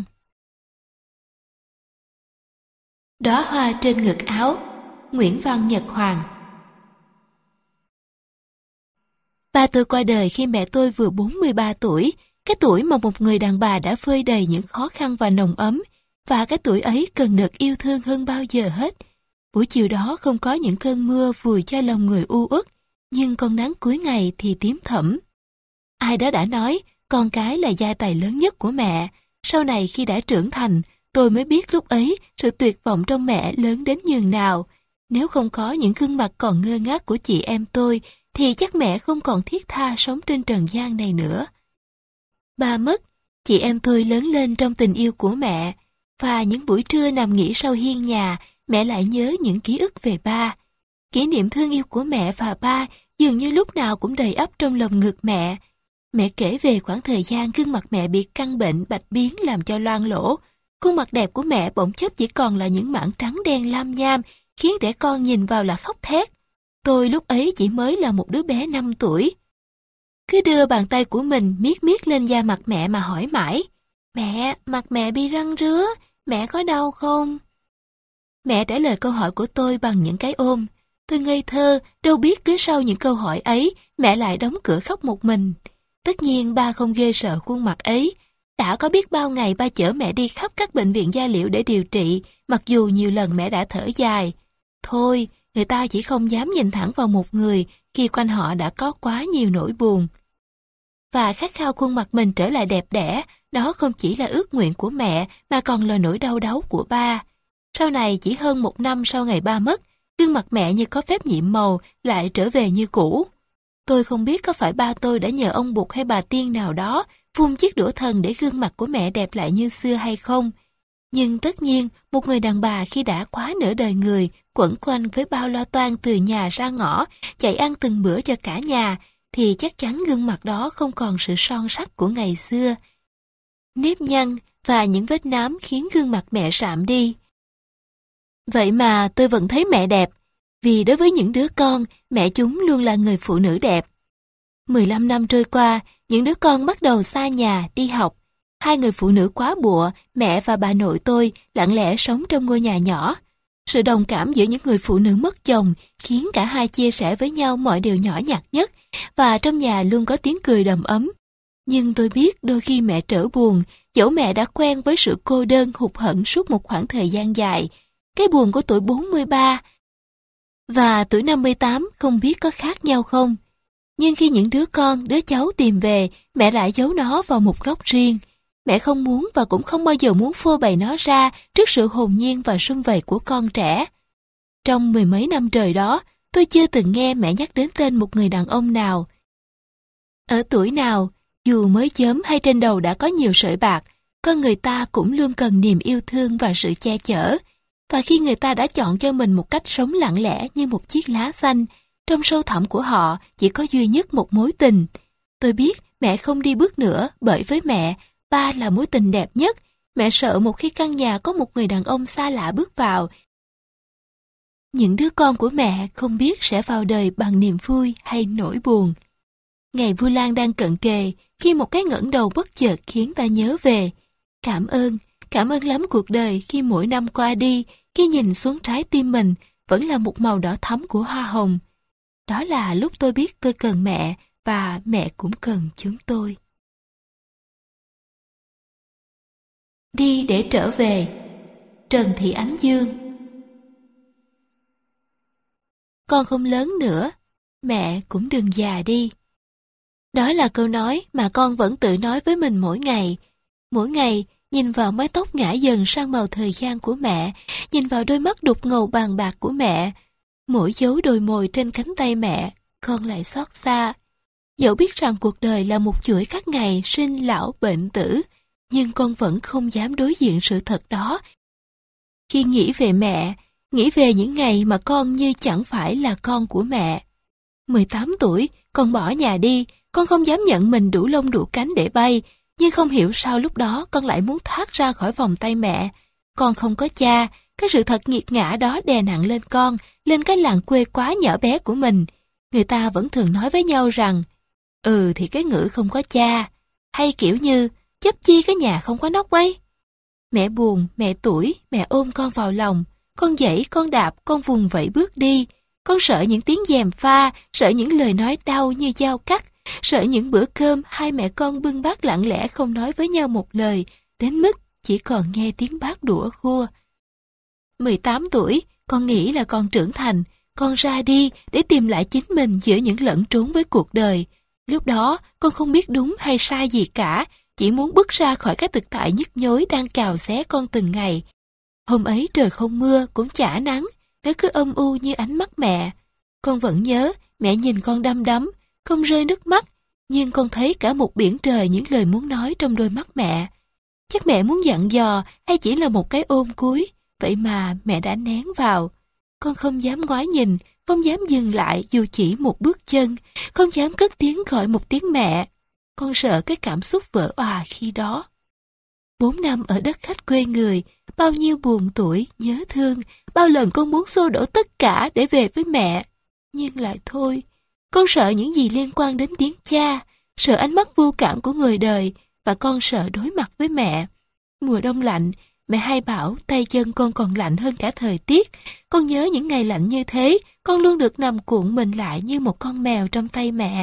Đóa hoa trên ngực áo, Nguyễn Văn Nhật Hoàng. Ba tôi qua đời khi mẹ tôi vừa bốn mươi ba tuổi, cái tuổi mà một người đàn bà đã phơi đầy những khó khăn và nồng ấm, và cái tuổi ấy cần được yêu thương hơn bao giờ hết. Buổi chiều đó không có những cơn mưa vùi cho lòng người u uất, nhưng con nắng cuối ngày thì tím thẫm. Ai đó đã nói, con cái là gia tài lớn nhất của mẹ. Sau này khi đã trưởng thành, tôi mới biết lúc ấy sự tuyệt vọng trong mẹ lớn đến nhường nào. Nếu không có những gương mặt còn ngơ ngác của chị em tôi, thì chắc mẹ không còn thiết tha sống trên trần gian này nữa. Ba mất, chị em tôi lớn lên trong tình yêu của mẹ, và những buổi trưa nằm nghỉ sau hiên nhà, mẹ lại nhớ những ký ức về ba. Kỷ niệm thương yêu của mẹ và ba dường như lúc nào cũng đầy ắp trong lồng ngực mẹ. Mẹ kể về khoảng thời gian gương mặt mẹ bị căn bệnh bạch biến làm cho loang lỗ. Khuôn mặt đẹp của mẹ bỗng chốc chỉ còn là những mảng trắng đen lam nham, khiến trẻ con nhìn vào là khóc thét. Tôi lúc ấy chỉ mới là một đứa bé năm tuổi. Cứ đưa bàn tay của mình miết miết lên da mặt mẹ mà hỏi mãi, mẹ, mặt mẹ bị răng rứa, mẹ có đau không? Mẹ trả lời câu hỏi của tôi bằng những cái ôm. Tôi ngây thơ, đâu biết cứ sau những câu hỏi ấy, mẹ lại đóng cửa khóc một mình. Tất nhiên ba không ghê sợ khuôn mặt ấy. Đã có biết bao ngày ba chở mẹ đi khắp các bệnh viện da liễu để điều trị, mặc dù nhiều lần mẹ đã thở dài. Thôi, người ta chỉ không dám nhìn thẳng vào một người khi quanh họ đã có quá nhiều nỗi buồn. Và khát khao khuôn mặt mình trở lại đẹp đẽ, đó không chỉ là ước nguyện của mẹ mà còn là nỗi đau đáu của ba. Sau này chỉ hơn một năm sau ngày ba mất, gương mặt mẹ như có phép nhiệm màu lại trở về như cũ. Tôi không biết có phải ba tôi đã nhờ ông Bụt hay bà tiên nào đó vung chiếc đũa thần để gương mặt của mẹ đẹp lại như xưa hay không. Nhưng tất nhiên, một người đàn bà khi đã quá nửa đời người, quẩn quanh với bao lo toan từ nhà ra ngõ, chạy ăn từng bữa cho cả nhà, thì chắc chắn gương mặt đó không còn sự son sắc của ngày xưa. Nếp nhăn và những vết nám khiến gương mặt mẹ sạm đi. Vậy mà tôi vẫn thấy mẹ đẹp, vì đối với những đứa con, mẹ chúng luôn là người phụ nữ đẹp. mười lăm năm trôi qua, những đứa con bắt đầu xa nhà, đi học. Hai người phụ nữ quá bụa, mẹ và bà nội tôi, lặng lẽ sống trong ngôi nhà nhỏ. Sự đồng cảm giữa những người phụ nữ mất chồng khiến cả hai chia sẻ với nhau mọi điều nhỏ nhặt nhất, và trong nhà luôn có tiếng cười đầm ấm. Nhưng tôi biết đôi khi mẹ trở buồn, dẫu mẹ đã quen với sự cô đơn hụt hẫng suốt một khoảng thời gian dài. Cái buồn của tuổi bốn mươi ba và tuổi năm mươi tám không biết có khác nhau không. Nhưng khi những đứa con, đứa cháu tìm về, mẹ lại giấu nó vào một góc riêng. Mẹ không muốn và cũng không bao giờ muốn phô bày nó ra trước sự hồn nhiên và sum vầy của con trẻ. Trong mười mấy năm trời đó, tôi chưa từng nghe mẹ nhắc đến tên một người đàn ông nào. Ở tuổi nào, Dù mới chớm hay trên đầu đã có nhiều sợi bạc, con người ta cũng luôn cần niềm yêu thương và sự che chở. Và khi người ta đã chọn cho mình một cách sống lặng lẽ như một chiếc lá xanh, trong sâu thẳm của họ chỉ có duy nhất một mối tình. Tôi biết mẹ không đi bước nữa, bởi với mẹ, ba là mối tình đẹp nhất. Mẹ sợ một khi căn nhà có một người đàn ông xa lạ bước vào, những đứa con của mẹ không biết sẽ vào đời bằng niềm vui hay nỗi buồn. Ngày Vu Lan đang cận kề, khi một cái ngẩng đầu bất chợt khiến ta nhớ về. Cảm ơn, cảm ơn lắm cuộc đời khi mỗi năm qua đi, khi nhìn xuống trái tim mình vẫn là một màu đỏ thắm của hoa hồng. Đó là lúc tôi biết tôi cần mẹ và mẹ cũng cần chúng tôi. Đi để trở về. Trần Thị Ánh Dương. Con không lớn nữa, mẹ cũng đừng già đi. Đó là câu nói mà con vẫn tự nói với mình mỗi ngày. Mỗi ngày, nhìn vào mái tóc ngả dần sang màu thời gian của mẹ, nhìn vào đôi mắt đục ngầu bàn bạc của mẹ, mỗi dấu đồi mồi trên cánh tay mẹ, con lại xót xa. Dẫu biết rằng cuộc đời là một chuỗi các ngày sinh lão bệnh tử, nhưng con vẫn không dám đối diện sự thật đó. Khi nghĩ về mẹ, nghĩ về những ngày mà con như chẳng phải là con của mẹ. mười tám tuổi, con bỏ nhà đi, con không dám nhận mình đủ lông đủ cánh để bay, nhưng không hiểu sao lúc đó con lại muốn thoát ra khỏi vòng tay mẹ. Con không có cha, cái sự thật nghiệt ngã đó đè nặng lên con, lên cái làng quê quá nhỏ bé của mình. Người ta vẫn thường nói với nhau rằng, ừ thì cái ngữ không có cha, hay kiểu như, chấp chi cái nhà không có nóc ấy. Mẹ buồn, mẹ tủi, mẹ ôm con vào lòng, con giãy, con đạp, con vùng vẫy bước đi. Con sợ những tiếng gièm pha, sợ những lời nói đau như dao cắt, sợ những bữa cơm hai mẹ con bưng bát lặng lẽ không nói với nhau một lời, đến mức chỉ còn nghe tiếng bát đũa khua. mười tám tuổi, con nghĩ là con trưởng thành, con ra đi để tìm lại chính mình giữa những lẫn trốn với cuộc đời. Lúc đó, con không biết đúng hay sai gì cả, chỉ muốn bước ra khỏi cái thực tại nhức nhối đang cào xé con từng ngày. Hôm ấy trời không mưa cũng chả nắng, nó cứ âm u như ánh mắt mẹ. Con vẫn nhớ, mẹ nhìn con đăm đắm, không rơi nước mắt, nhưng con thấy cả một biển trời những lời muốn nói trong đôi mắt mẹ. Chắc mẹ muốn dặn dò hay chỉ là một cái ôm cuối, vậy mà mẹ đã nén vào. Con không dám ngoái nhìn, không dám dừng lại dù chỉ một bước chân, không dám cất tiếng gọi một tiếng mẹ. Con sợ cái cảm xúc vỡ òa khi đó. Bốn năm ở đất khách quê người, bao nhiêu buồn tủi, nhớ thương, bao lần con muốn xô đổ tất cả để về với mẹ. Nhưng lại thôi, con sợ những gì liên quan đến tiếng cha, sợ ánh mắt vô cảm của người đời, và con sợ đối mặt với mẹ. Mùa đông lạnh, mẹ hay bảo tay chân con còn lạnh hơn cả thời tiết. Con nhớ những ngày lạnh như thế, con luôn được nằm cuộn mình lại như một con mèo trong tay mẹ.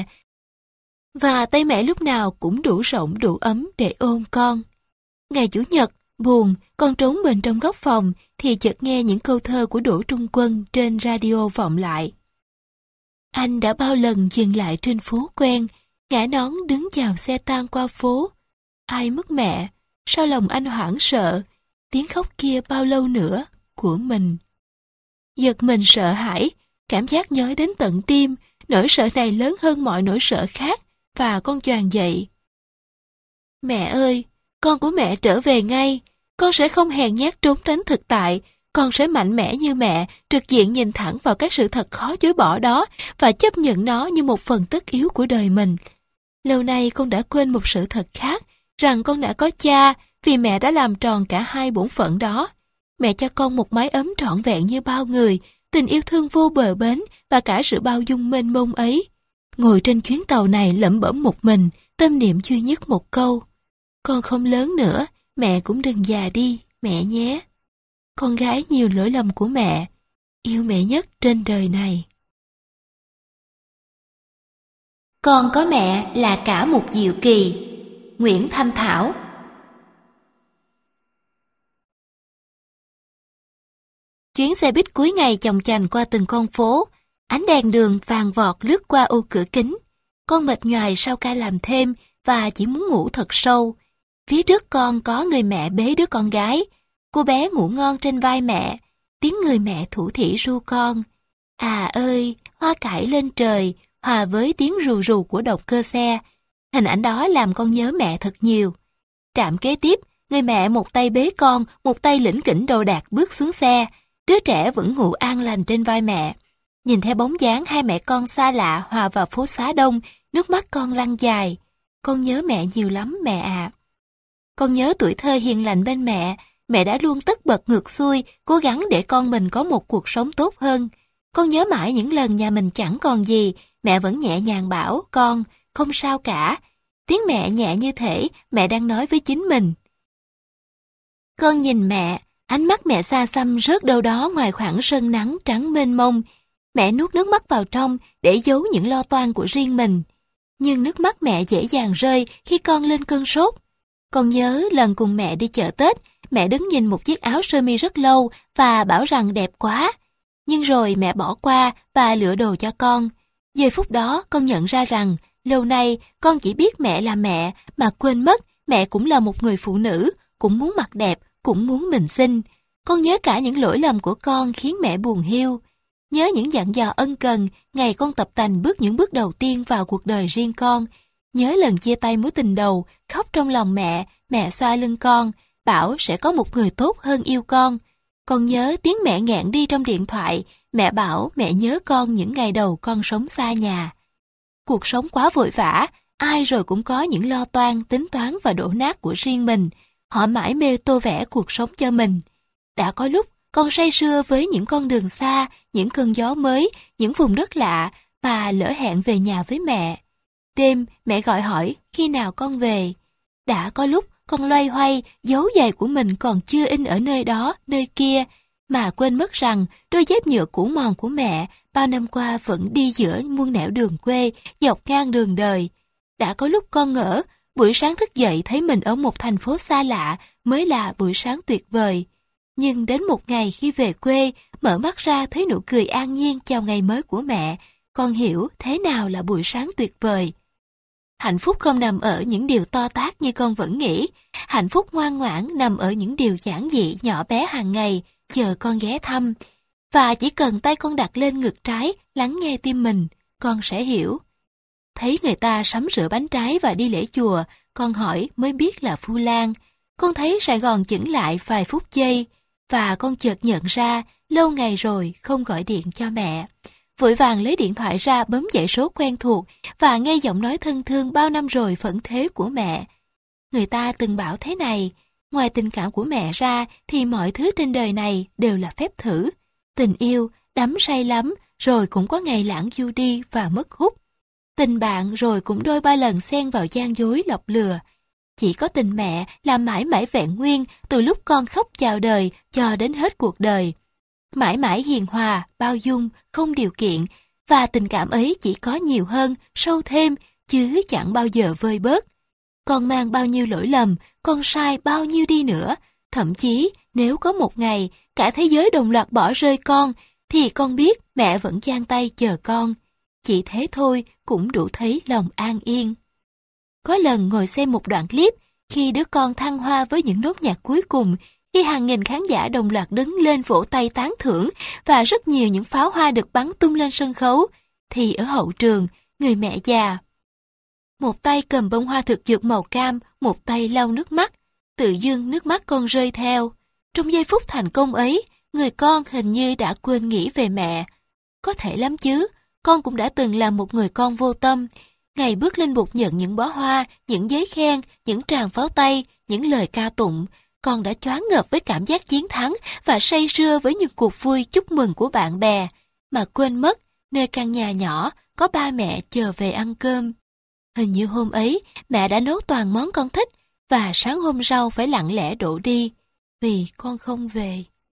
Và tay mẹ lúc nào cũng đủ rộng đủ ấm để ôm con. Ngày Chủ nhật, buồn, con trốn bên trong góc phòng thì chợt nghe những câu thơ của Đỗ Trung Quân trên radio vọng lại. Anh đã bao lần dừng lại trên phố quen, ngả nón đứng chào xe tan qua phố. Ai mất mẹ, sao lòng anh hoảng sợ, tiếng khóc kia bao lâu nữa, của mình. Giật mình sợ hãi, cảm giác nhói đến tận tim, nỗi sợ này lớn hơn mọi nỗi sợ khác, và con choàng dậy. Mẹ ơi, con của mẹ trở về ngay, con sẽ không hèn nhát trốn tránh thực tại, con sẽ mạnh mẽ như mẹ, trực diện nhìn thẳng vào các sự thật khó chối bỏ đó và chấp nhận nó như một phần tất yếu của đời mình. Lâu nay con đã quên một sự thật khác, rằng con đã có cha vì mẹ đã làm tròn cả hai bổn phận đó. Mẹ cho con một mái ấm trọn vẹn như bao người, tình yêu thương vô bờ bến và cả sự bao dung mênh mông ấy. Ngồi trên chuyến tàu này lẩm bẩm một mình, tâm niệm duy nhất một câu. Con không lớn nữa, mẹ cũng đừng già đi, mẹ nhé. Con gái nhiều lỗi lầm của mẹ, yêu mẹ nhất trên đời này. Con có mẹ là cả một diệu kỳ. Nguyễn Thanh Thảo. Chuyến xe buýt cuối ngày chồng chành qua từng con phố, ánh đèn đường vàng vọt lướt qua ô cửa kính. Con mệt nhoài sau ca làm thêm và chỉ muốn ngủ thật sâu. Phía trước con có người mẹ bế đứa con gái. Cô bé ngủ ngon trên vai mẹ, tiếng người mẹ thủ thỉ ru con. À ơi, hoa cải lên trời, hòa với tiếng rù rù của động cơ xe. Hình ảnh đó làm con nhớ mẹ thật nhiều. Trạm kế tiếp, người mẹ một tay bế con, một tay lỉnh kỉnh đồ đạc bước xuống xe. Đứa trẻ vẫn ngủ an lành trên vai mẹ. Nhìn theo bóng dáng hai mẹ con xa lạ hòa vào phố xá đông, nước mắt con lăn dài. Con nhớ mẹ nhiều lắm mẹ ạ. Con nhớ tuổi thơ hiền lành bên mẹ. Mẹ đã luôn tất bật ngược xuôi, cố gắng để con mình có một cuộc sống tốt hơn. Con nhớ mãi những lần nhà mình chẳng còn gì, mẹ vẫn nhẹ nhàng bảo con, không sao cả. Tiếng mẹ nhẹ như thể mẹ đang nói với chính mình. Con nhìn mẹ, ánh mắt mẹ xa xăm rớt đâu đó ngoài khoảng sân nắng trắng mênh mông. Mẹ nuốt nước mắt vào trong để giấu những lo toan của riêng mình. Nhưng nước mắt mẹ dễ dàng rơi khi con lên cơn sốt. Con nhớ lần cùng mẹ đi chợ Tết, mẹ đứng nhìn một chiếc áo sơ mi rất lâu và bảo rằng đẹp quá. Nhưng rồi mẹ bỏ qua và lựa đồ cho con. Giây phút đó con nhận ra rằng lâu nay con chỉ biết mẹ là mẹ mà quên mất mẹ cũng là một người phụ nữ, cũng muốn mặc đẹp, cũng muốn mình xinh. Con nhớ cả những lỗi lầm của con khiến mẹ buồn hiu. Nhớ những dặn dò ân cần ngày con tập tành bước những bước đầu tiên vào cuộc đời riêng con. Nhớ lần chia tay mối tình đầu, khóc trong lòng mẹ, mẹ xoa lưng con, bảo sẽ có một người tốt hơn yêu con. Con nhớ tiếng mẹ nghẹn đi trong điện thoại, mẹ bảo mẹ nhớ con những ngày đầu con sống xa nhà. Cuộc sống quá vội vã, ai rồi cũng có những lo toan, tính toán và đổ nát của riêng mình. Họ mãi mê tô vẽ cuộc sống cho mình. Đã có lúc con say sưa với những con đường xa, những cơn gió mới, những vùng đất lạ và lỡ hẹn về nhà với mẹ. Đêm mẹ gọi hỏi khi nào con về. Đã có lúc con loay hoay, dấu giày của mình còn chưa in ở nơi đó, nơi kia, mà quên mất rằng đôi dép nhựa cũ mòn của mẹ bao năm qua vẫn đi giữa muôn nẻo đường quê, dọc ngang đường đời. Đã có lúc con ngỡ, buổi sáng thức dậy thấy mình ở một thành phố xa lạ mới là buổi sáng tuyệt vời. Nhưng đến một ngày khi về quê, mở mắt ra thấy nụ cười an nhiên chào ngày mới của mẹ, con hiểu thế nào là buổi sáng tuyệt vời. Hạnh phúc không nằm ở những điều to tát như con vẫn nghĩ. Hạnh phúc ngoan ngoãn nằm ở những điều giản dị nhỏ bé hàng ngày, chờ con ghé thăm. Và chỉ cần tay con đặt lên ngực trái, lắng nghe tim mình, con sẽ hiểu. Thấy người ta sắm sửa bánh trái và đi lễ chùa, con hỏi mới biết là Vu Lan. Con thấy Sài Gòn chững lại vài phút giây, và con chợt nhận ra lâu ngày rồi không gọi điện cho mẹ. Vội vàng lấy điện thoại ra bấm dãy số quen thuộc và nghe giọng nói thân thương bao năm rồi phẫn thế của mẹ. Người ta từng bảo thế này, ngoài tình cảm của mẹ ra thì mọi thứ trên đời này đều là phép thử. Tình yêu, đắm say lắm, rồi cũng có ngày lãng du đi và mất hút. Tình bạn rồi cũng đôi ba lần xen vào gian dối lọc lừa. Chỉ có tình mẹ là mãi mãi vẹn nguyên từ lúc con khóc chào đời cho đến hết cuộc đời. Mãi mãi hiền hòa, bao dung, không điều kiện, và tình cảm ấy chỉ có nhiều hơn, sâu thêm, chứ chẳng bao giờ vơi bớt. Con mang bao nhiêu lỗi lầm, con sai bao nhiêu đi nữa, thậm chí nếu có một ngày cả thế giới đồng loạt bỏ rơi con, thì con biết mẹ vẫn giang tay chờ con. Chỉ thế thôi cũng đủ thấy lòng an yên. Có lần ngồi xem một đoạn clip, khi đứa con thăng hoa với những nốt nhạc cuối cùng, khi hàng nghìn khán giả đồng loạt đứng lên vỗ tay tán thưởng và rất nhiều những pháo hoa được bắn tung lên sân khấu, thì ở hậu trường, người mẹ già, một tay cầm bông hoa thực dược màu cam, một tay lau nước mắt, tự dưng nước mắt con rơi theo. Trong giây phút thành công ấy, người con hình như đã quên nghĩ về mẹ. Có thể lắm chứ, con cũng đã từng là một người con vô tâm. Ngày bước lên bục nhận những bó hoa, những giấy khen, những tràng pháo tay, những lời ca tụng, con đã choáng ngợp với cảm giác chiến thắng và say sưa với những cuộc vui chúc mừng của bạn bè, mà quên mất nơi căn nhà nhỏ có ba mẹ chờ về ăn cơm. Hình như hôm ấy mẹ đã nấu toàn món con thích và sáng hôm sau phải lặng lẽ đổ đi vì con không về.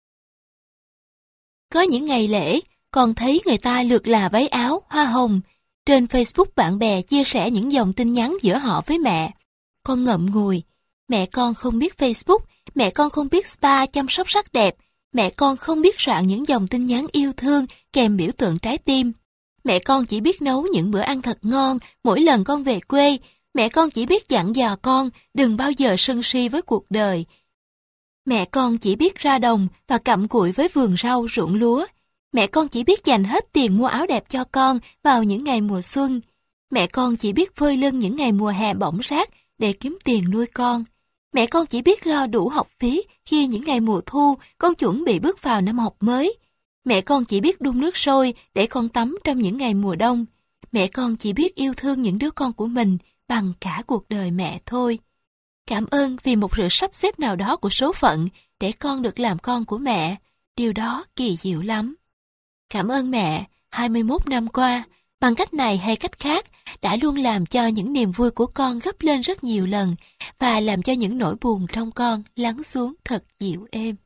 Có những ngày lễ, con thấy người ta lượt là váy áo, hoa hồng. Trên Facebook bạn bè chia sẻ những dòng tin nhắn giữa họ với mẹ. Con ngậm ngùi. Mẹ con không biết Facebook, mẹ con không biết spa chăm sóc sắc đẹp, mẹ con không biết soạn những dòng tin nhắn yêu thương kèm biểu tượng trái tim. Mẹ con chỉ biết nấu những bữa ăn thật ngon mỗi lần con về quê. Mẹ con chỉ biết dặn dò con đừng bao giờ sân si với cuộc đời. Mẹ con chỉ biết ra đồng và cặm cụi với vườn rau ruộng lúa. Mẹ con chỉ biết dành hết tiền mua áo đẹp cho con vào những ngày mùa xuân. Mẹ con chỉ biết phơi lưng những ngày mùa hè bỏng rát để kiếm tiền nuôi con. Mẹ con chỉ biết lo đủ học phí khi những ngày mùa thu con chuẩn bị bước vào năm học mới. Mẹ con chỉ biết đun nước sôi để con tắm trong những ngày mùa đông. Mẹ con chỉ biết yêu thương những đứa con của mình bằng cả cuộc đời mẹ thôi. Cảm ơn vì một sự sắp xếp nào đó của số phận để con được làm con của mẹ. Điều đó kỳ diệu lắm. Cảm ơn mẹ, hai mươi mốt năm qua, bằng cách này hay cách khác, đã luôn làm cho những niềm vui của con gấp lên rất nhiều lần và làm cho những nỗi buồn trong con lắng xuống thật dịu êm.